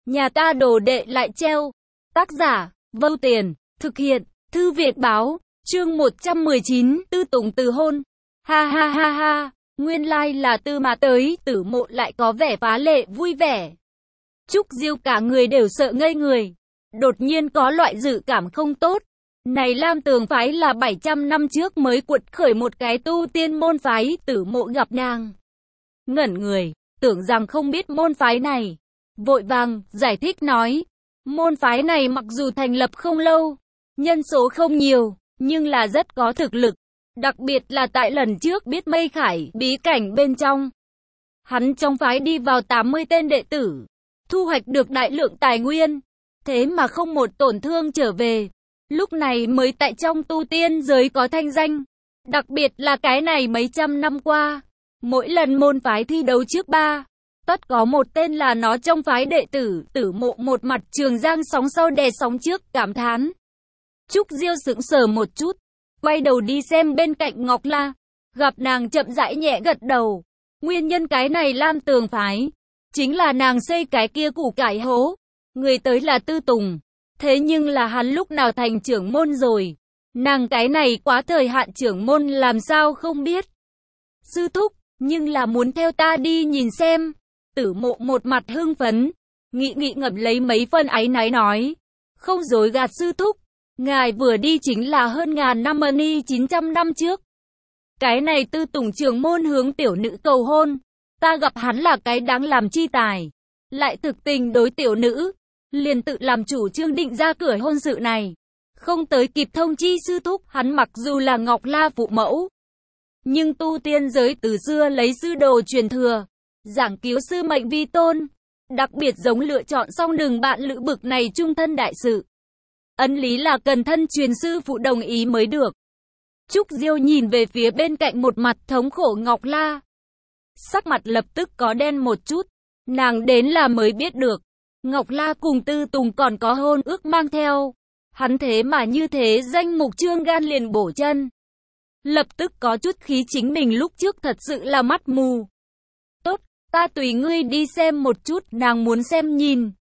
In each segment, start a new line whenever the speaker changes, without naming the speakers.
Nhà ta đồ đệ lại treo. Tác giả, Vâu Tiền, thực hiện, Thư Viện Báo, chương 119, Tư Tùng từ hôn. Ha ha ha ha, nguyên lai là Tư mà tới, Tử Mộ lại có vẻ phá lệ vui vẻ. Trúc Diêu cả người đều sợ ngây người. Đột nhiên có loại dự cảm không tốt. Này Lam Tường phái là 700 năm trước mới quật khởi một cái tu tiên môn phái, Tử Mộ gặp nàng. Ngẩn người, tưởng rằng không biết môn phái này. Vội vàng, giải thích nói. Môn phái này mặc dù thành lập không lâu, nhân số không nhiều, nhưng là rất có thực lực. Đặc biệt là tại lần trước biết Mây Khải bí cảnh bên trong. Hắn trong phái đi vào 80 tên đệ tử, thu hoạch được đại lượng tài nguyên. Thế mà không một tổn thương trở về. Lúc này mới tại trong tu tiên giới có thanh danh. Đặc biệt là cái này mấy trăm năm qua, mỗi lần môn phái thi đấu trước ba, tất có một tên là nó trong phái đệ tử. Tử Mộ một mặt trường giang sóng sau đè sóng trước, cảm thán. Trúc Diêu sững sờ một chút, quay đầu đi xem bên cạnh Ngọc La, gặp nàng chậm rãi nhẹ gật đầu. Nguyên nhân cái này Lam Tường phái, chính là nàng xây cái kia củ cải hố. Người tới là Tư Tùng, thế nhưng là hắn lúc nào thành trưởng môn rồi? Nàng cái này quá thời hạn trưởng môn làm sao không biết? Sư thúc, nhưng là muốn theo ta đi nhìn xem. Tử Mộ một mặt hưng phấn, nghị ngậm lấy mấy phân áy náy nói. Không dối gạt sư thúc, ngài vừa đi chính là hơn ngàn năm ni 900 năm trước. Cái này Tư Tùng trưởng môn hướng tiểu nữ cầu hôn, ta gặp hắn là cái đáng làm chi tài, lại thực tình đối tiểu nữ, liền tự làm chủ trương định ra cửa hôn sự này. Không tới kịp thông chi sư thúc, hắn mặc dù là Ngọc La phụ mẫu, nhưng tu tiên giới từ xưa lấy sư đồ truyền thừa, giảng cứu sư mệnh vi tôn, đặc biệt giống lựa chọn song đường bạn lữ bực này trung thân đại sự. Ấn lý là cần thân truyền sư phụ đồng ý mới được. Trúc Diêu nhìn về phía bên cạnh một mặt thống khổ Ngọc La. Sắc mặt lập tức có đen một chút, nàng đến là mới biết được. Ngọc La cùng Tư Tùng còn có hôn ước mang theo. Hắn thế mà như thế danh mục trương gan liền bổ chân. Lập tức có chút khí chính mình lúc trước thật sự là mắt mù. Tốt, ta tùy ngươi đi xem một chút, nàng muốn xem nhìn.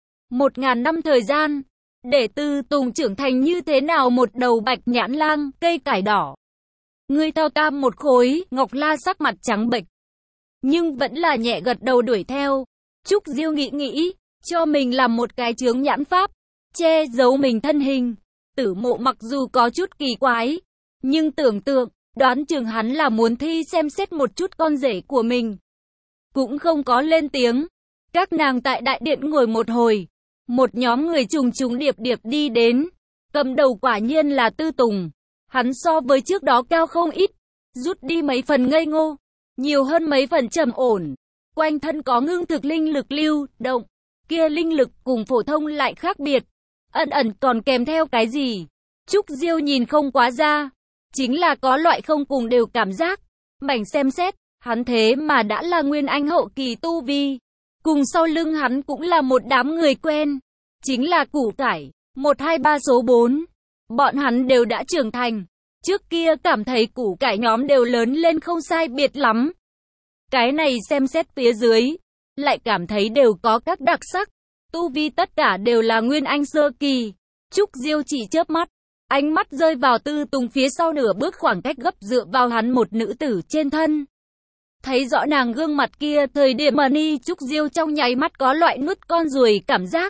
1000 năm thời gian, để Tư Tùng trưởng thành như thế nào một đầu bạch nhãn lang, cây cải đỏ. Ngươi thao tam một khối, Ngọc La sắc mặt trắng bệch, nhưng vẫn là nhẹ gật đầu đuổi theo. Trúc Diêu nghĩ, cho mình làm một cái chướng nhãn pháp, che giấu mình thân hình. Tử Mộ mặc dù có chút kỳ quái, nhưng tưởng tượng, đoán chừng hắn là muốn thi xem xét một chút con rể của mình. Cũng không có lên tiếng. Các nàng tại đại điện ngồi một hồi, một nhóm người trùng trùng điệp điệp đi đến. Cầm đầu quả nhiên là Tư Tùng. Hắn so với trước đó cao không ít, rút đi mấy phần ngây ngô, nhiều hơn mấy phần trầm ổn. Quanh thân có ngưng thực linh lực lưu động, kia linh lực cùng phổ thông lại khác biệt, ẩn còn kèm theo cái gì? Trúc Diêu nhìn không quá ra, chính là có loại không cùng đều cảm giác. Mảnh xem xét, hắn thế mà đã là nguyên anh hậu kỳ tu vi, cùng sau lưng hắn cũng là một đám người quen, chính là củ cải, 123 số 4. Bọn hắn đều đã trưởng thành, trước kia cảm thấy củ cải nhóm đều lớn lên không sai biệt lắm. Cái này xem xét phía dưới, lại cảm thấy đều có các đặc sắc, tu vi tất cả đều là nguyên anh sơ kỳ. Trúc Diêu chỉ chớp mắt, ánh mắt rơi vào Tư Tùng phía sau nửa bước khoảng cách gấp dựa vào hắn một nữ tử trên thân. Thấy rõ nàng gương mặt kia, thời điểm mà ni Trúc Diêu trong nháy mắt có loại nuốt con ruồi cảm giác.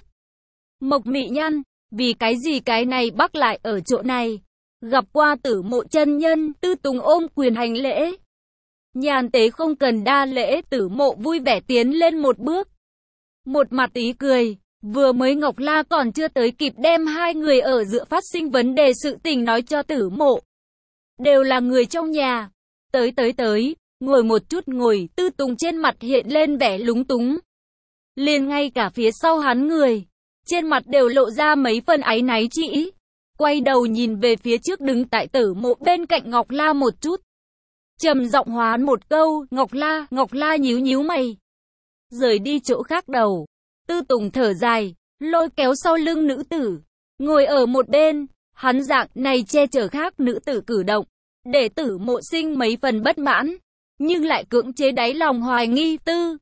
Mộc Mị Nhân, vì cái gì cái này bắc lại ở chỗ này? Gặp qua Tử Mộ chân nhân, Tư Tùng ôm quyền hành lễ. Nhàn tế không cần đa lễ, Tử Mộ vui vẻ tiến lên một bước, một mặt ý cười. Vừa mới Ngọc La còn chưa tới kịp đem hai người ở giữa phát sinh vấn đề sự tình nói cho Tử Mộ. Đều là người trong nhà. Tới, ngồi một chút ngồi. Tư Tùng trên mặt hiện lên vẻ lúng túng. Liền ngay cả phía sau hắn người, trên mặt đều lộ ra mấy phần áy náy chỉ. Quay đầu nhìn về phía trước đứng tại Tử Mộ bên cạnh Ngọc La một chút, trầm giọng hoán một câu. Ngọc La nhíu mày, rời đi chỗ khác đầu. Tư Tùng thở dài, lôi kéo sau lưng nữ tử, ngồi ở một bên. Hắn dạng này che chở khác nữ tử cử động, để Tử Mộ sinh mấy phần bất mãn, nhưng lại cưỡng chế đáy lòng hoài nghi.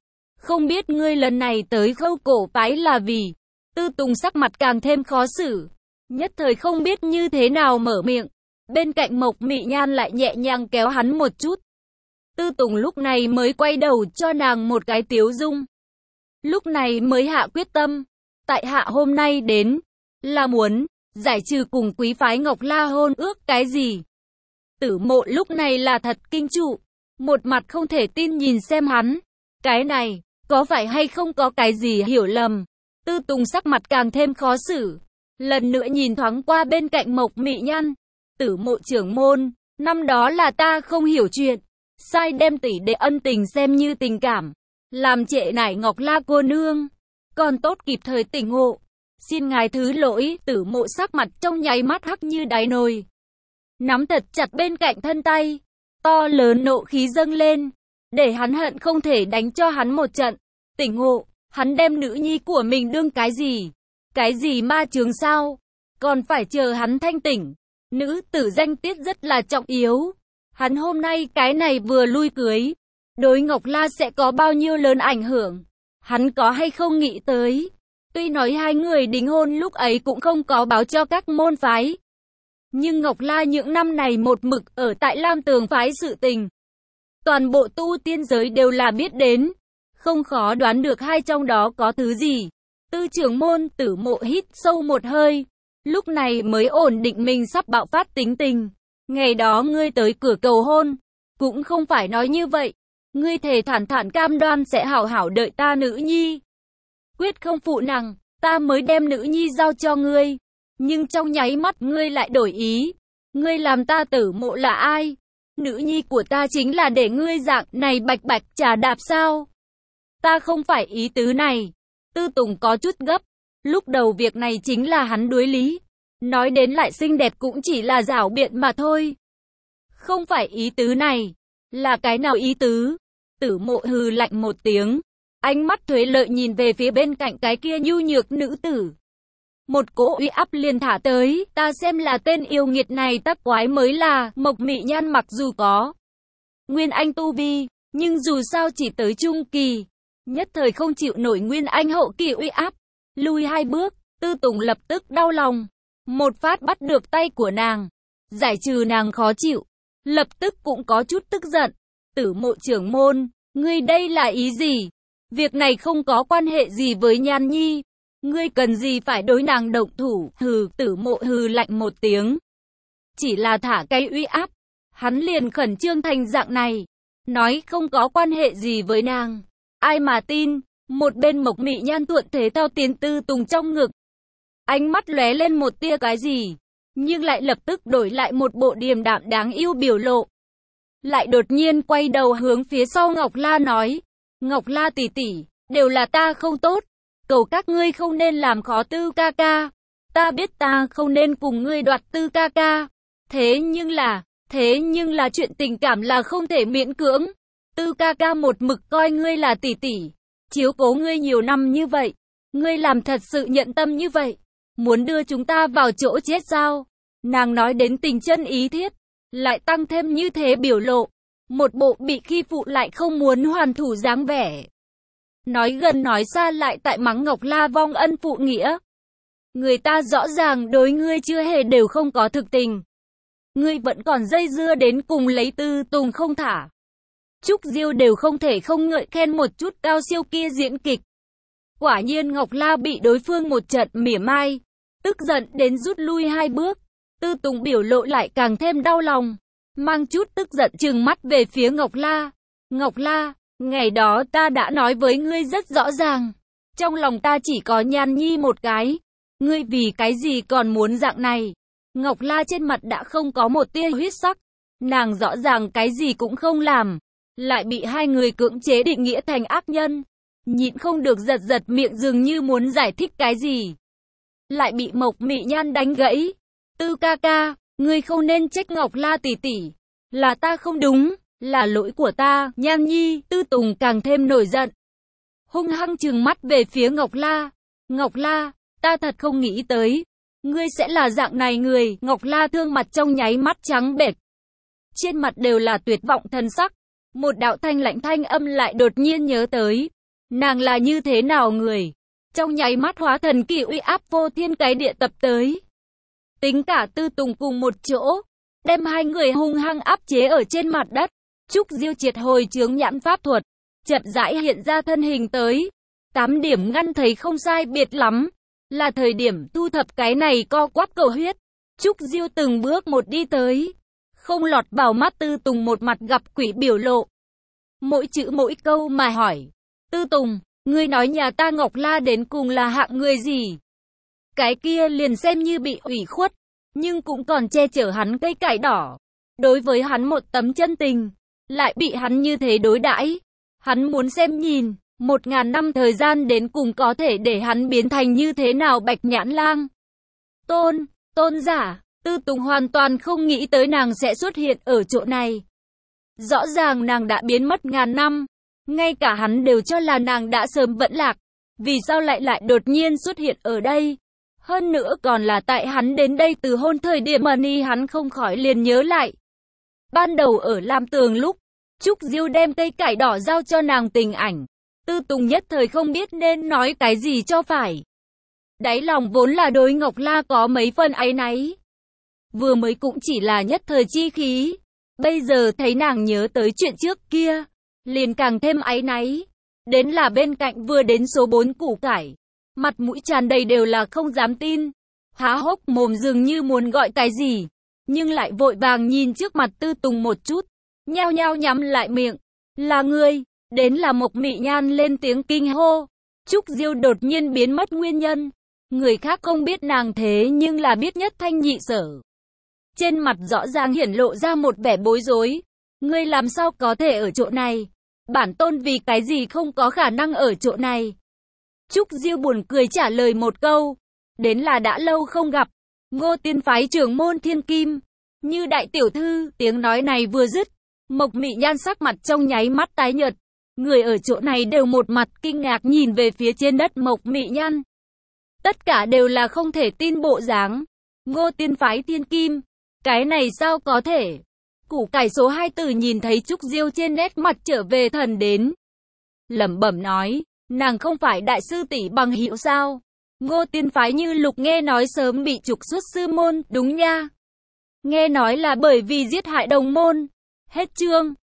Không biết ngươi lần này tới Khâu Cổ phái là vì. Tư Tùng sắc mặt càng thêm khó xử. Nhất thời không biết như thế nào mở miệng. Bên cạnh Mộc Mị Nhan lại nhẹ nhàng kéo hắn một chút. Tư Tùng lúc này mới quay đầu cho nàng một cái tiếu dung. Lúc này mới hạ quyết tâm. Tại hạ hôm nay đến, là muốn giải trừ cùng quý phái Ngọc La hôn ước cái gì. Tử Mộ lúc này là thật kinh trụ. Một mặt không thể tin nhìn xem hắn. Cái này, có phải hay không có cái gì hiểu lầm. Tư Tùng sắc mặt càng thêm khó xử. Lần nữa nhìn thoáng qua bên cạnh Mộc Mị Nhan. Tử Mộ trưởng môn, năm đó là ta không hiểu chuyện. Sai đem tỷ đệ ân tình xem như tình cảm. Làm trễ nải Ngọc La cô nương. Còn tốt kịp thời tỉnh ngộ. Xin ngài thứ lỗi. Tử Mộ sắc mặt trong nháy mắt hắc như đáy nồi. Nắm thật chặt bên cạnh thân tay. To lớn nộ khí dâng lên. Để hắn hận không thể đánh cho hắn một trận. Tỉnh ngộ. Hắn đem nữ nhi của mình đương cái gì? Cái gì ma chướng sao? Còn phải chờ hắn thanh tỉnh. Nữ tử danh tiết rất là trọng yếu. Hắn hôm nay cái này vừa lui cưới. Đối Ngọc La sẽ có bao nhiêu lớn ảnh hưởng. Hắn có hay không nghĩ tới. Tuy nói hai người đính hôn lúc ấy cũng không có báo cho các môn phái. Nhưng Ngọc La những năm này một mực ở tại Lam Tường phái sự tình. Toàn bộ tu tiên giới đều là biết đến. Không khó đoán được hai trong đó có thứ gì. Tư trưởng môn Tử Mộ hít sâu một hơi. Lúc này mới ổn định mình sắp bạo phát tính tình. Ngày đó ngươi tới cửa cầu hôn. Cũng không phải nói như vậy. Ngươi thề thản thản cam đoan sẽ hảo hảo đợi ta nữ nhi. Quyết không phụ nàng, ta mới đem nữ nhi giao cho ngươi. Nhưng trong nháy mắt ngươi lại đổi ý. Ngươi làm ta Tử Mộ là ai? Nữ nhi của ta chính là để ngươi dạng này bạch bạch trà đạp sao? Ta không phải ý tứ này. Tư Tùng có chút gấp. Lúc đầu việc này chính là hắn đối lý. Nói đến lại xinh đẹp cũng chỉ là giảo biện mà thôi. Không phải ý tứ này. Là cái nào ý tứ? Tử Mộ hừ lạnh một tiếng. Ánh mắt thuế lợi nhìn về phía bên cạnh cái kia nhu nhược nữ tử. Một cỗ uy áp liền thả tới. Ta xem là tên yêu nghiệt này tắc quái mới là. Mộc Mị Nhan mặc dù có Nguyên Anh tu vi, nhưng dù sao chỉ tới trung kỳ. Nhất thời không chịu nổi Nguyên Anh hậu kỳ uy áp. Lùi hai bước. Tư Tùng lập tức đau lòng. Một phát bắt được tay của nàng. Giải trừ nàng khó chịu. Lập tức cũng có chút tức giận. Tử Mộ trưởng môn, ngươi đây là ý gì? Việc này không có quan hệ gì với Nhan Nhi. Ngươi cần gì phải đối nàng động thủ? Hừ, Tử Mộ hừ lạnh một tiếng. Chỉ là thả cái uy áp. Hắn liền khẩn trương thành dạng này. Nói không có quan hệ gì với nàng. Ai mà tin? Một bên Mộc Mị Nhan thuận thế theo tiến Tư Tùng trong ngực. Ánh mắt lóe lên một tia cái gì. Nhưng lại lập tức đổi lại một bộ điềm đạm đáng yêu biểu lộ. Lại đột nhiên quay đầu hướng phía sau Ngọc La nói. Ngọc La tỷ tỷ, đều là ta không tốt. Cầu các ngươi không nên làm khó Tư ca ca. Ta biết ta không nên cùng ngươi đoạt Tư ca ca. Thế nhưng là chuyện tình cảm là không thể miễn cưỡng. Tư ca ca một mực coi ngươi là tỷ tỷ. Chiếu cố ngươi nhiều năm như vậy. Ngươi làm thật sự nhận tâm như vậy. Muốn đưa chúng ta vào chỗ chết sao? Nàng nói đến tình chân ý thiết. Lại tăng thêm như thế biểu lộ. Một bộ bị khi phụ lại không muốn hoàn thủ dáng vẻ. Nói gần nói xa lại tại mắng Ngọc La vong ân phụ nghĩa. Người ta rõ ràng đối ngươi chưa hề đều không có thực tình. Ngươi vẫn còn dây dưa đến cùng lấy Tư Tùng không thả. Trúc Diêu đều không thể không ngợi khen một chút cao siêu kia diễn kịch. Quả nhiên Ngọc La bị đối phương một trận mỉa mai. Tức giận đến rút lui hai bước. Tư Tùng biểu lộ lại càng thêm đau lòng. Mang chút tức giận trừng mắt về phía Ngọc La. Ngọc La, ngày đó ta đã nói với ngươi rất rõ ràng. Trong lòng ta chỉ có Nhan Nhi một cái. Ngươi vì cái gì còn muốn dạng này? Ngọc La trên mặt đã không có một tia huyết sắc. Nàng rõ ràng cái gì cũng không làm. Lại bị hai người cưỡng chế định nghĩa thành ác nhân. Nhịn không được giật giật miệng dường như muốn giải thích cái gì. Lại bị Mộc Mị Nhan đánh gãy. Tư ca ca, ngươi không nên trách Ngọc La tỷ tỷ. Là ta không đúng, là lỗi của ta. Nhan Nhi, Tư Tùng càng thêm nổi giận. Hung hăng trừng mắt về phía Ngọc La. Ngọc La, ta thật không nghĩ tới. Ngươi sẽ là dạng này người. Ngọc La thương mặt trong nháy mắt trắng bệch. Trên mặt đều là tuyệt vọng thần sắc. Một đạo thanh lãnh thanh âm lại đột nhiên nhớ tới. nàng là như thế nào người. Trong nháy mắt hóa thần kỳ uy áp vô thiên cái địa tập tới. Tính cả Tư Tùng cùng một chỗ, đem hai người hung hăng áp chế ở trên mặt đất. Trúc Diêu triệt hồi chướng nhãn pháp thuật, chậm rãi hiện ra thân hình tới. 8 điểm ngăn thấy không sai biệt lắm, là thời điểm thu thập cái này co quắp cầu huyết. Trúc Diêu từng bước một đi tới, không lọt vào mắt Tư Tùng một mặt gặp quỷ biểu lộ. Mỗi chữ mỗi câu mà hỏi, Tư Tùng, ngươi nói nhà ta Ngọc La đến cùng là hạng người gì? Cái kia liền xem như bị ủy khuất, nhưng cũng còn che chở hắn cây cải đỏ. Đối với hắn một tấm chân tình, lại bị hắn như thế đối đãi. Hắn muốn xem nhìn, 1000 năm thời gian đến cùng có thể để hắn biến thành như thế nào Bạch Nhãn Lang. Tôn giả, Tư Tùng hoàn toàn không nghĩ tới nàng sẽ xuất hiện ở chỗ này. Rõ ràng nàng đã biến mất ngàn năm, ngay cả hắn đều cho là nàng đã sớm vẫn lạc. Vì sao lại đột nhiên xuất hiện ở đây? Hơn nữa còn là tại hắn đến đây từ hôn thời điểm mà hắn không khỏi liền nhớ lại. Ban đầu ở Lam Tường lúc, Trúc Diêu đem cây cải đỏ giao cho nàng tình ảnh. Tư Tùng nhất thời không biết nên nói cái gì cho phải. Đáy lòng vốn là đối Ngọc La có mấy phần áy náy. Vừa mới cũng chỉ là nhất thời chi khí. Bây giờ thấy nàng nhớ tới chuyện trước kia, liền càng thêm áy náy. Đến là bên cạnh vừa đến số 4 củ cải. Mặt mũi tràn đầy đều là không dám tin. Há hốc mồm dường như muốn gọi cái gì. Nhưng lại vội vàng nhìn trước mặt Tư Tùng một chút. Nhao nhao nhắm lại miệng. Là ngươi. Đến là Mộc Mị Nhan lên tiếng kinh hô. Trúc Diêu đột nhiên biến mất nguyên nhân. Người khác không biết nàng thế nhưng là biết nhất thanh nhị sở. Trên mặt rõ ràng hiển lộ ra một vẻ bối rối. Ngươi làm sao có thể ở chỗ này? Bản tôn vì cái gì không có khả năng ở chỗ này? Trúc Diêu buồn cười trả lời một câu. Đến là đã lâu không gặp. Ngô Tiên phái trưởng môn Thiên Kim. Như đại tiểu thư, tiếng nói này vừa dứt. Mộc Mị Nhan sắc mặt trong nháy mắt tái nhợt. Người ở chỗ này đều một mặt kinh ngạc nhìn về phía trên đất Mộc Mị Nhan. Tất cả đều là không thể tin bộ dáng. Ngô Tiên phái Thiên Kim. Cái này sao có thể? Củ cải số 2 tử nhìn thấy Trúc Diêu trên nét mặt trở về thần đến. Lẩm bẩm nói, nàng không phải đại sư tỷ bằng hữu sao? Ngô Tiên phái Như Lục nghe nói sớm bị trục xuất sư môn, đúng nha. Nghe nói là bởi vì giết hại đồng môn. Hết chương.